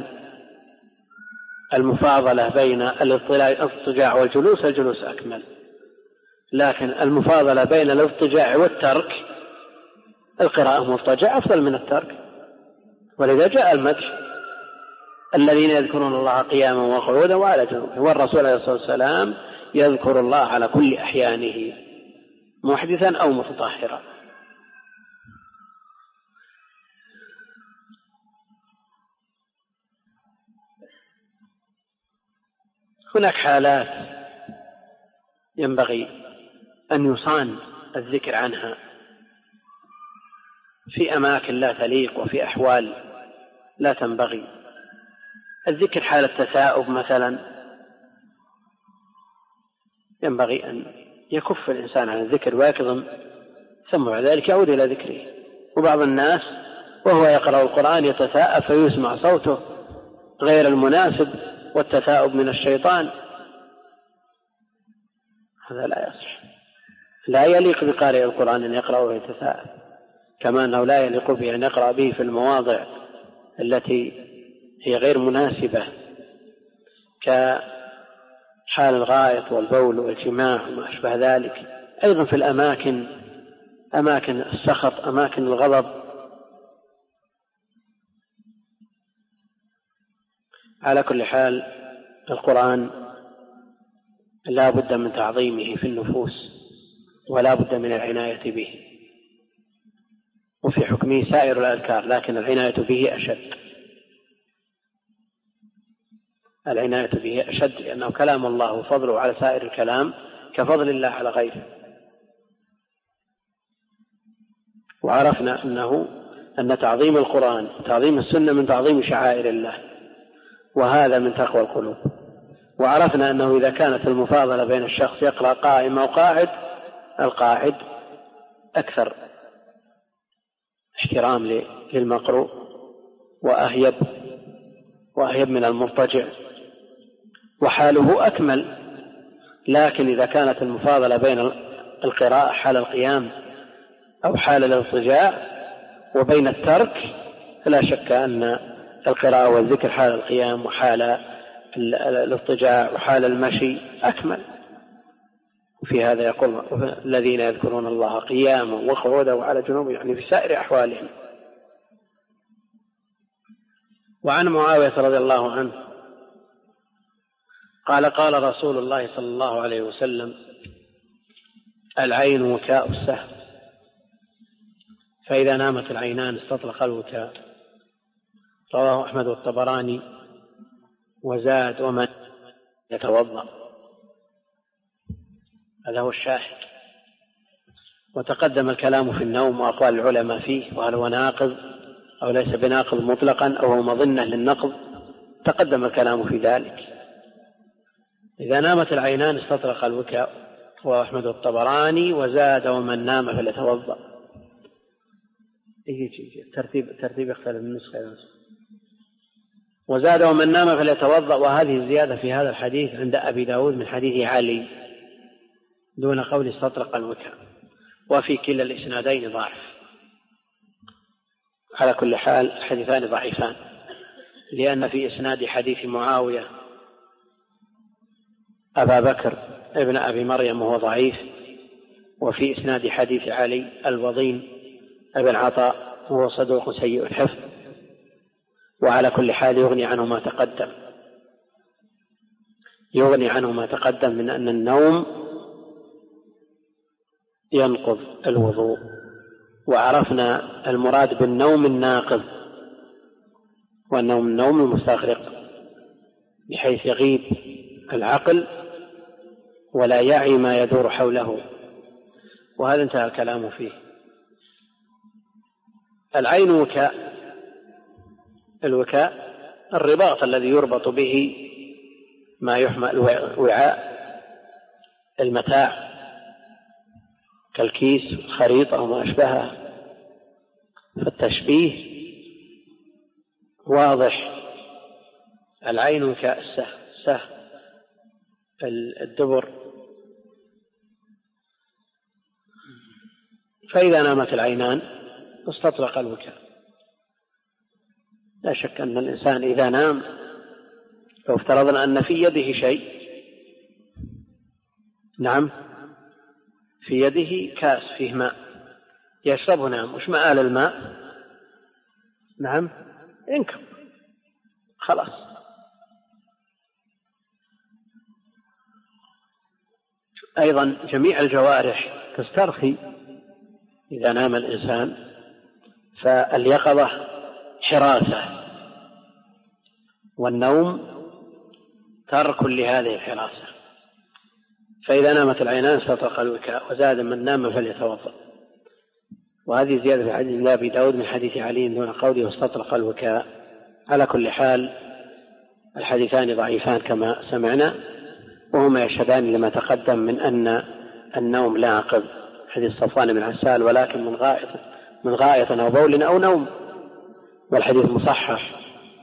Speaker 2: المفاضلة بين الاضطجاع والجلوس، الجلوس أكمل، لكن المفاضلة بين الاضطجاع والترك، القراءة مضطجع أفضل من الترك. ولذا جاء المدح: الذين يذكرون الله قياما وقعودا وعلى جنوبهم. والرسول عليه الصلاة والسلام يذكر الله على كل أحيانه، محدثا أو متطهرا. هناك حالات ينبغي أن يصان الذكر عنها في أماكن لا تليق وفي أحوال لا تنبغي. الذكر حال التثاؤب مثلا ينبغي أن يكف الإنسان عن الذكر ويكظم، ثم بعد ذلك يعود إلى ذكره. وبعض الناس وهو يقرأ القرآن يتثاءب فيسمع صوته غير المناسب، والتثاؤب من الشيطان، هذا لا يصح. لا يليق بقارئ القرآن أن يقرأ ويتثاءب، كما أنه لا يليق به أن يقرأ به في المواضع التي هي غير مناسبة، كحال الغائط والبول والجماع وما أشبه ذلك. أيضا في الأماكن، أماكن السخط، أماكن الغضب. على كل حال القرآن لا بد من تعظيمه في النفوس، ولا بد من العناية به، وفي حكمه سائر الأذكار، لكن العناية به أشد. العناية به أشد، لأنه كلام الله وفضله على سائر الكلام كفضل الله على غيره. وعرفنا أن تعظيم القرآن تعظيم السنة من تعظيم شعائر الله، وهذا من تقوى القلوب. وعرفنا أنه إذا كانت المفاضلة بين الشخص يقرأ قائم أو قاعد، القاعد أكثر احترام للمقروء وأهيب من المضطجع، وحاله أكمل. لكن إذا كانت المفاضلة بين القراءة حال القيام أو حال الاضطجاع وبين الترك، فلا شك أن القراءة والذكر حال القيام وحال الاضطجاع وحال المشي أكمل. وفي هذا يقول: الذين يذكرون الله قياما وقعودا وعلى جنوبهم، يعني في سائر أحوالهم. وعن معاوية رضي الله عنه قال: قال رسول الله صلى الله عليه وسلم: العين وكاء السهم، فإذا نامت العينان استطلق الوكاء. رواه أحمد والطبراني، وزاد: ومن يتوضأ. هذا هو الشاهد. وتقدم الكلام في النوم وأقوال العلماء فيه، وهل هو ناقض أو ليس بناقض مطلقا أو هو مظنة للنقض، تقدم الكلام في ذلك. إذا نامت العينان استطرق الوكاء. رواه أحمد والطبراني، وزاد: ومن نام فليتوضأ. ترتيب يختلف من نسخة. وزاد: ومن نام فليتوضأ. وهذه الزيادة في هذا الحديث عند أبي داود من حديث علي دون قول استطرق الوكاء، وفي كلا الإسنادين ضعف. على كل حال الحديثان ضعيفان، لأن في إسناد حديث معاوية أبا بكر ابن أبي مريم وهو ضعيف، وفي إسناد حديث علي الوضين ابن عطاء وهو صدوق سيء الحفظ. وعلى كل حال يغني عنه ما تقدم من أن النوم ينقض الوضوء. وعرفنا المراد بالنوم الناقض، والنوم النوم المستغرق بحيث يغيب العقل ولا يعي ما يدور حوله، وهذا انتهى الكلام فيه. العين وكاء. الوكاء الرباط الذي يربط به ما يحمل وعاء المتاع كالكيس الخريطة وما أشبهها. فالتشبيه واضح. العين وكاء السهم الدبر. فإذا نامت العينان استطلق الوكاء. لا شك أن الإنسان إذا نام، لو افترضنا أن في يده شيء، نعم، في يده كاس فيه ماء يشربه، نعم، وش مآل الماء؟ نعم، ينكب خلاص. أيضا جميع الجوارح تسترخي إذا نام الإنسان، فاليقظة حراسة، والنوم ترك لهذه الحراسة. فإذا نامت العينان استطرق الوكاء. وزاد من نام فليتوضأ. وهذه زيادة في حديث أبي داود من حديث علي دون قوله واستطرق الوكاء. على كل حال الحديثان ضعيفان كما سمعنا، وهما يشهدان لما تقدم من أن النوم لا عقب، حديث صفوان بن عسال، ولكن من غائط أو بول أو نوم، والحديث مصحح.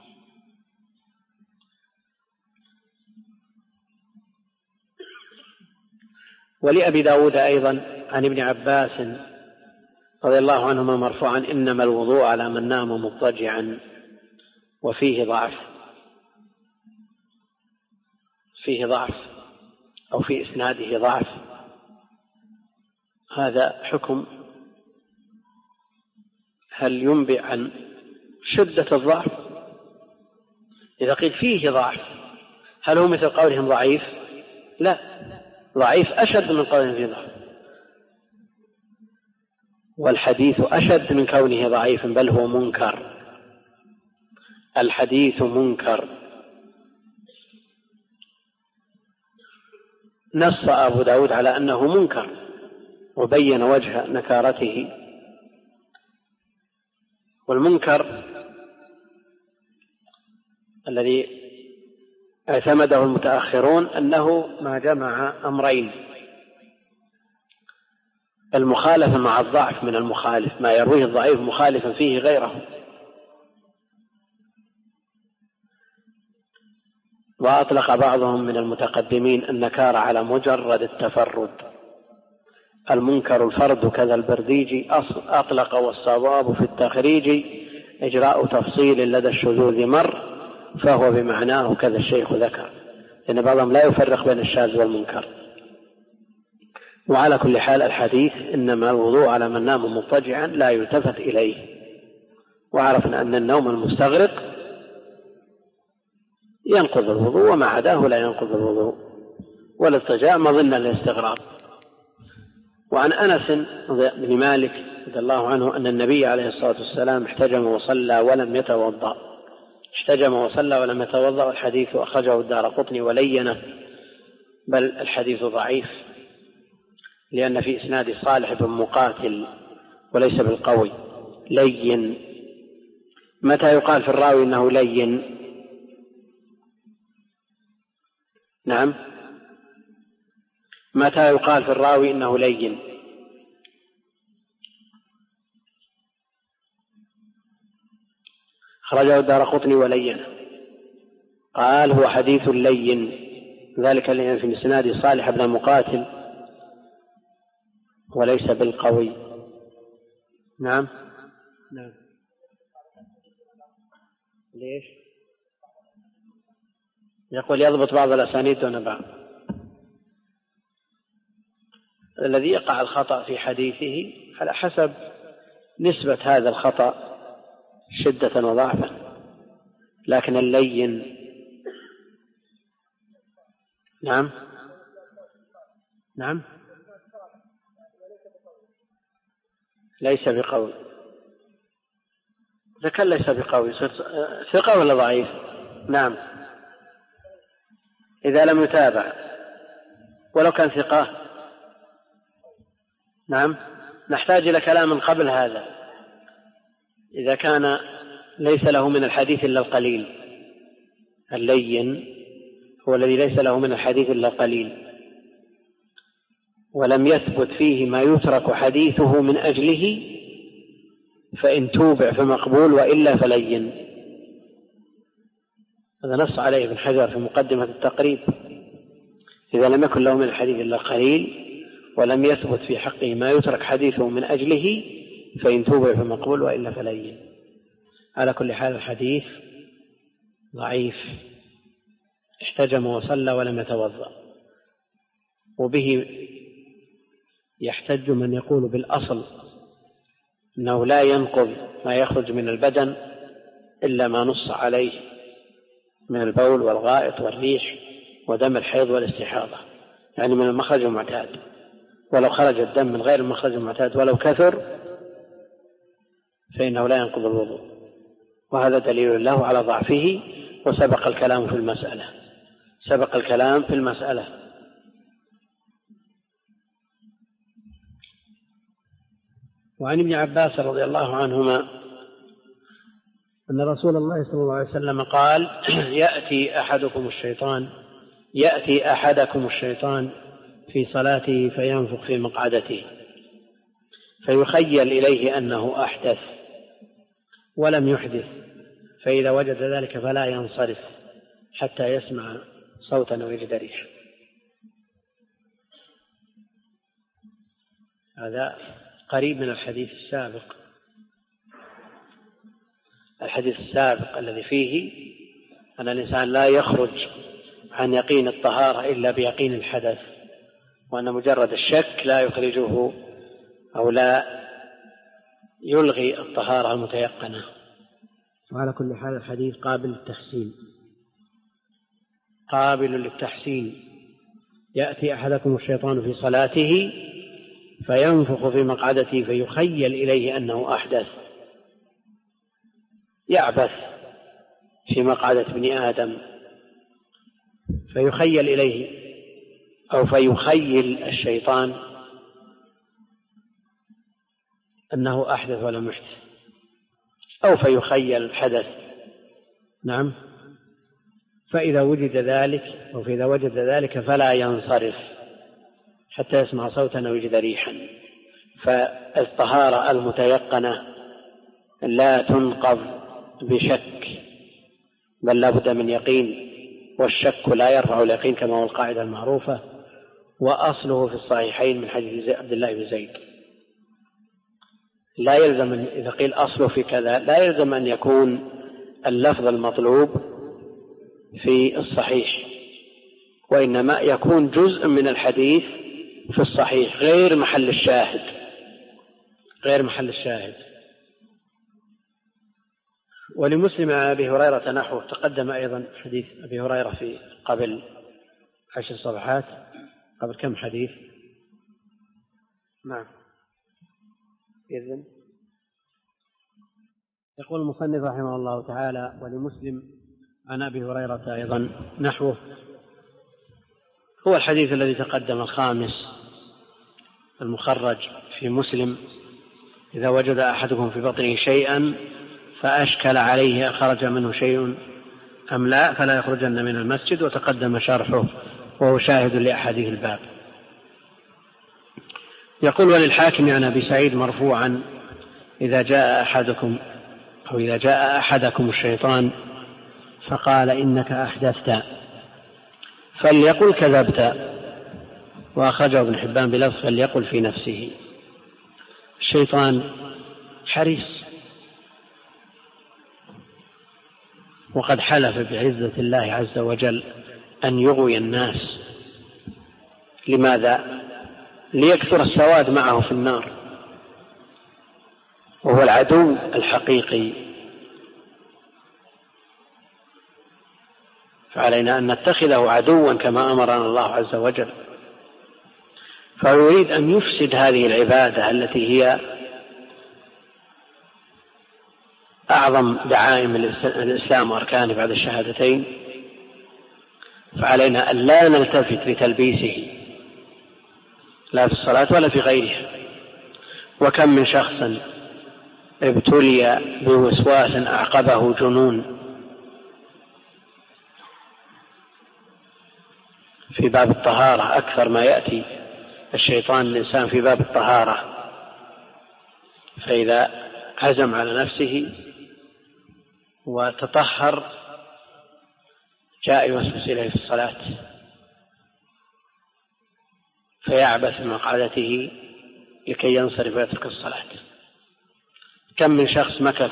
Speaker 2: ولأبي داود أيضا عن ابن عباس رضي الله عنهما مرفوعا: إنما الوضوء على من نام مضطجعا. وفيه ضعف، فيه ضعف أو في إسناده ضعف. هذا حكم. هل ينبئ عن شدة الضعف؟ إذا قيل فيه ضعف، هل هو مثل قولهم ضعيف؟ لا، ضعيف أشد من قولهم فيه ضعف، والحديث أشد من كونه ضعيف، بل هو منكر. الحديث منكر. نص أبو داود على أنه منكر وبين وجه نكارته. والمنكر الذي اعتمده المتأخرون أنه ما جمع أمرين: المخالفة مع الضعف من المخالف، ما يرويه الضعيف مخالفا فيه غيره. وأطلق بعضهم من المتقدمين النكار على مجرد التفرد. المنكر الفرد كذا البرديجي أطلق، والصواب في التخريج إجراء تفصيل لدى الشذوذ مر، فهو بمعناه كذا الشيخ ذكر، لأن بعضهم لا يفرق بين الشاذ والمنكر. وعلى كل حال الحديث إنما الوضوء على من نام مضطجعا لا يلتفت إليه. وعرفنا أن النوم المستغرق ينقض الوضوء، وما عداه لا ينقض الوضوء، والاضطجاع مظنة للاستغراق. وعن أنس بن مالك رضي الله عنه أن النبي عليه الصلاة والسلام احتجم وصلى ولم يتوضأ. احتجم وصلى ولم يتوضأ، والحديث أخرجه الدارقطني ولينه، بل الحديث ضعيف، لأن في إسناد صالح بن مقاتل وليس بالقوي. لين. متى يقال في الراوي إنه لين؟ نعم، متى يقال في الراوي إنه لين؟ خرجه الدارقطني ولينه، قال هو حديث لين، ذلك لأن في إسناد صالح بن مقاتل وليس بالقوي. نعم. ليش؟ يقول يضبط بعض الأسانيد دون بعض. الذي يقع الخطأ في حديثه على حسب نسبة هذا الخطأ شدة وضعفا، لكن اللين. نعم. ليس بقوي. إذا كان ليس بقوي ثقة ولا ضعيف؟ نعم، إذا لم يتابع ولو كان ثقة. نعم، نحتاج إلى كلام قبل هذا. إذا كان ليس له من الحديث إلا القليل، اللين هو الذي ليس له من الحديث إلا القليل، ولم يثبت فيه ما يترك حديثه من أجله، فإن توبع فمقبول وإلا فلين. هذا نص عليه ابن حجر في مقدمة التقريب. إذا لم يكن له من الحديث إلا قليل ولم يثبت في حقه ما يترك حديثه من أجله، فإن توبع فمقبول وإلا فلين. على كل حال الحديث ضعيف، احتجم وصلى ولم يتوضأ، وبه يحتج من يقول بالأصل أنه لا ينقض ما يخرج من البدن إلا ما نص عليه من البول والغائط والريح ودم الحيض والاستحاضة، يعني من المخرج المعتاد. ولو خرج الدم من غير المخرج المعتاد ولو كثر فإنه لا ينقض الوضوء، وهذا دليل له على ضعفه. وسبق الكلام في المسألة. وعن ابن عباس رضي الله عنهما أن رسول الله صلى الله عليه وسلم قال: يأتي أحدكم الشيطان في صلاته فينفخ في مقعدته فيخيل إليه أنه أحدث ولم يحدث، فإذا وجد ذلك فلا ينصرف حتى يسمع صوتا أو يجد ريحا. هذا قريب من الحديث السابق الذي فيه أن الإنسان لا يخرج عن يقين الطهارة إلا بيقين الحدث، وأن مجرد الشك لا يخرجه أو لا يلغي الطهارة المتيقنة. وعلى كل حال الحديث قابل للتحسين. يأتي أحدكم الشيطان في صلاته فينفخ في مقعدته فيخيل إليه أنه أحدث، يعبث في مقعدة ابن آدم، فيخيل إليه أو فيخيل الشيطان أنه أحدث ولم يحدث، أو فيخيل الحدث. نعم، فإذا وجد ذلك فلا ينصرف حتى يسمع صوتا أو يجد ريحا. فالطهارة المتيقنة لا تنقض بشك، بل لا بد من يقين، والشك لا يرفع اليقين كما هو القاعدة المعروفة. وأصله في الصحيحين من حديث عبد الله بن زيد. لا يلزم إذا قيل أصله في كذا لا يلزم أن يكون اللفظ المطلوب في الصحيح، وإنما يكون جزء من الحديث في الصحيح غير محل الشاهد. ولمسلم عن أبي هريرة نحوه، تقدم أيضا حديث أبي هريرة في قبل 10 صفحات، قبل كم حديث؟ نعم. إذن يقول المصنف رحمه الله تعالى: ولمسلم عن أبي هريرة أيضا نحوه، هو الحديث الذي تقدم الخامس المخرج في مسلم: إذا وجد أحدكم في بطنه شيئا فأشكل عليه أخرج منه شيء أم لا فلا يخرجن من المسجد. وتقدم شرحه وهو شاهد لأحاديث الباب. يقول: وللحاكم عن أبي سعيد مرفوعا: إذا جاء أحدكم الشيطان فقال إنك أحدثت فليقل كذبت. وأخرجه ابن حبان بلفظ فليقل في نفسه. الشيطان حريص، وقد حلف بعزة الله عز وجل أن يغوي الناس. لماذا؟ ليكثر السواد معه في النار، وهو العدو الحقيقي. فعلينا أن نتخذه عدوا كما أمرنا الله عز وجل. فيريد أن يفسد هذه العبادة التي هي أعظم دعائم الإسلام وأركانه بعد الشهادتين، فعلينا أن لا نلتفت لتلبيسه لا في الصلاة ولا في غيرها. وكم من شخص ابتلي بوسواس أعقبه جنون في باب الطهارة، أكثر ما يأتي الشيطان الإنسان في باب الطهارة، فإذا عزم على نفسه وتطهر جاء يوسوس إليه في الصلاة فيعبث من مقعدته لكي ينصرف ويترك الصلاة. كم من شخص مكث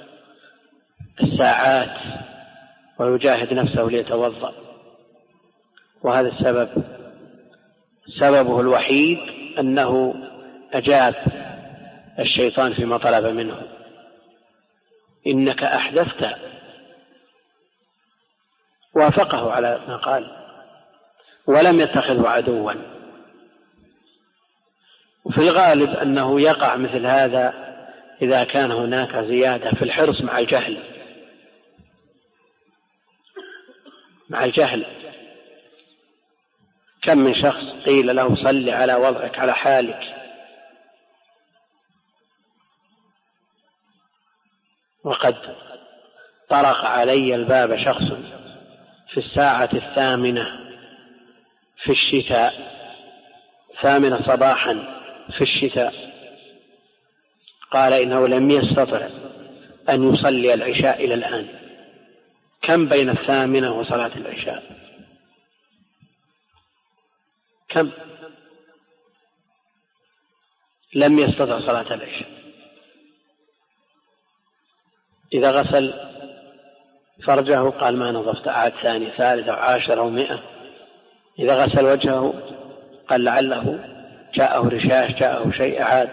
Speaker 2: الساعات ويجاهد نفسه ليتوضأ، وهذا سببه الوحيد أنه أجاب الشيطان فيما طلب منه. إنك أحدثت، وافقه على ما قال ولم يتخذه عدوا. وفي الغالب أنه يقع مثل هذا إذا كان هناك زيادة في الحرص مع الجهل. كم من شخص قيل له صل على وضعك على حالك، وقد طرق علي الباب شخص في الساعة 8 في الشتاء، 8 صباحا في الشتاء، قال إنه لم يستطع أن يصلي العشاء إلى الآن. كم بين 8 وصلاة العشاء؟ كم؟ لم يستطع صلاة العشاء. إذا غسل فرجه قال ما نظفت، عاد ثاني ثالث أو 10 أو 100. إذا غسل وجهه قال لعله جاءه رشاش، جاءه شيء، عاد.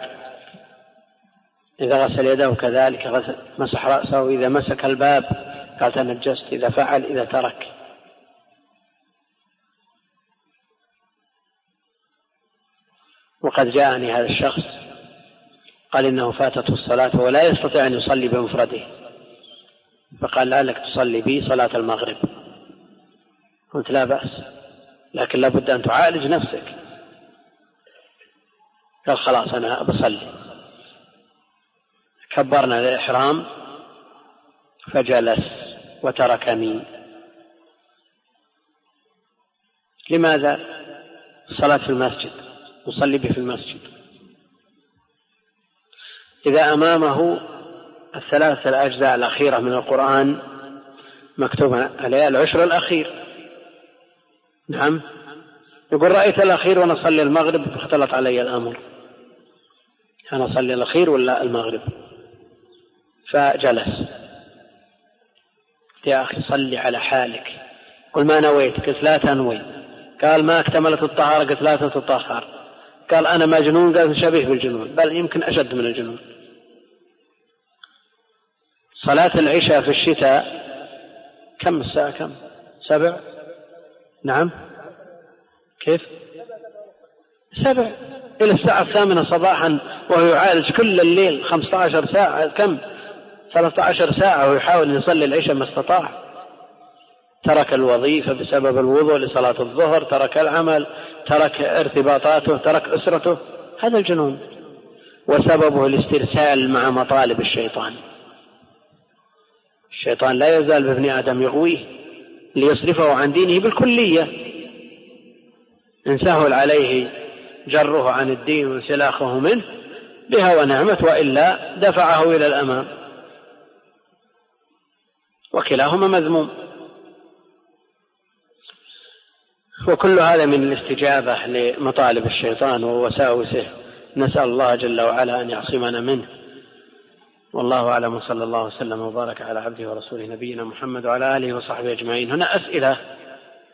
Speaker 2: إذا غسل يده كذلك، مسح رأسه، إذا مسك الباب قال تنجست، إذا فعل، إذا ترك. وقد جاءني هذا الشخص قال إنه فاتته الصلاة ولا يستطيع أن يصلي بمفرده، فقال لعلك تصلي بي صلاة المغرب. قلت لا بأس، لكن لابد أن تعالج نفسك. قال خلاص أنا بصلي. كبرنا الإحرام فجلس وتركني. لماذا؟ الصلاة في المسجد، يصلي به في المسجد. إذا أمامه 3 الأجزاء الأخيرة من القرآن مكتوب عليها العشر الأخير، نعم، يقول رأيت الأخير وأنا أصلي المغرب فاختلط علي الأمر، أنا أصلي الأخير ولا المغرب؟ فجلس. يا أخي صلي على حالك. قل ما نويت؟ قلت لا تنوي. قال ما اكتملت الطهارة؟ قلت لا تتطهر. قال أنا مجنون؟ قال شبيه بالجنون، بل يمكن أشد من الجنون. صلاة العشاء في الشتاء كم الساعة؟ كم؟ 7؟ نعم، كيف؟ 7 إلى الساعة 8 صباحا، وهو يعالج كل الليل 15 ساعة، كم؟ 13 ساعة، ويحاول أن يصلي العشاء ما استطاع. ترك الوظيفة بسبب الوضوء لصلاة الظهر، ترك العمل، ترك ارتباطاته، ترك أسرته. هذا الجنون، وسببه الاسترسال مع مطالب الشيطان. الشيطان لا يزال بابن آدم يغويه ليصرفه عن دينه بالكلية. إن سهل عليه جره عن الدين وانسلاخه منه بها ونعمت، وإلا دفعه إلى الأمام، وكلاهما مذموم. وكل هذا من الاستجابة لمطالب الشيطان ووساوسه، نسأل الله جل وعلا أن يعصمنا منه. والله أعلم، صلى الله وسلم وبارك على عبده ورسوله نبينا محمد وعلى آله وصحبه أجمعين. هنا أسئلة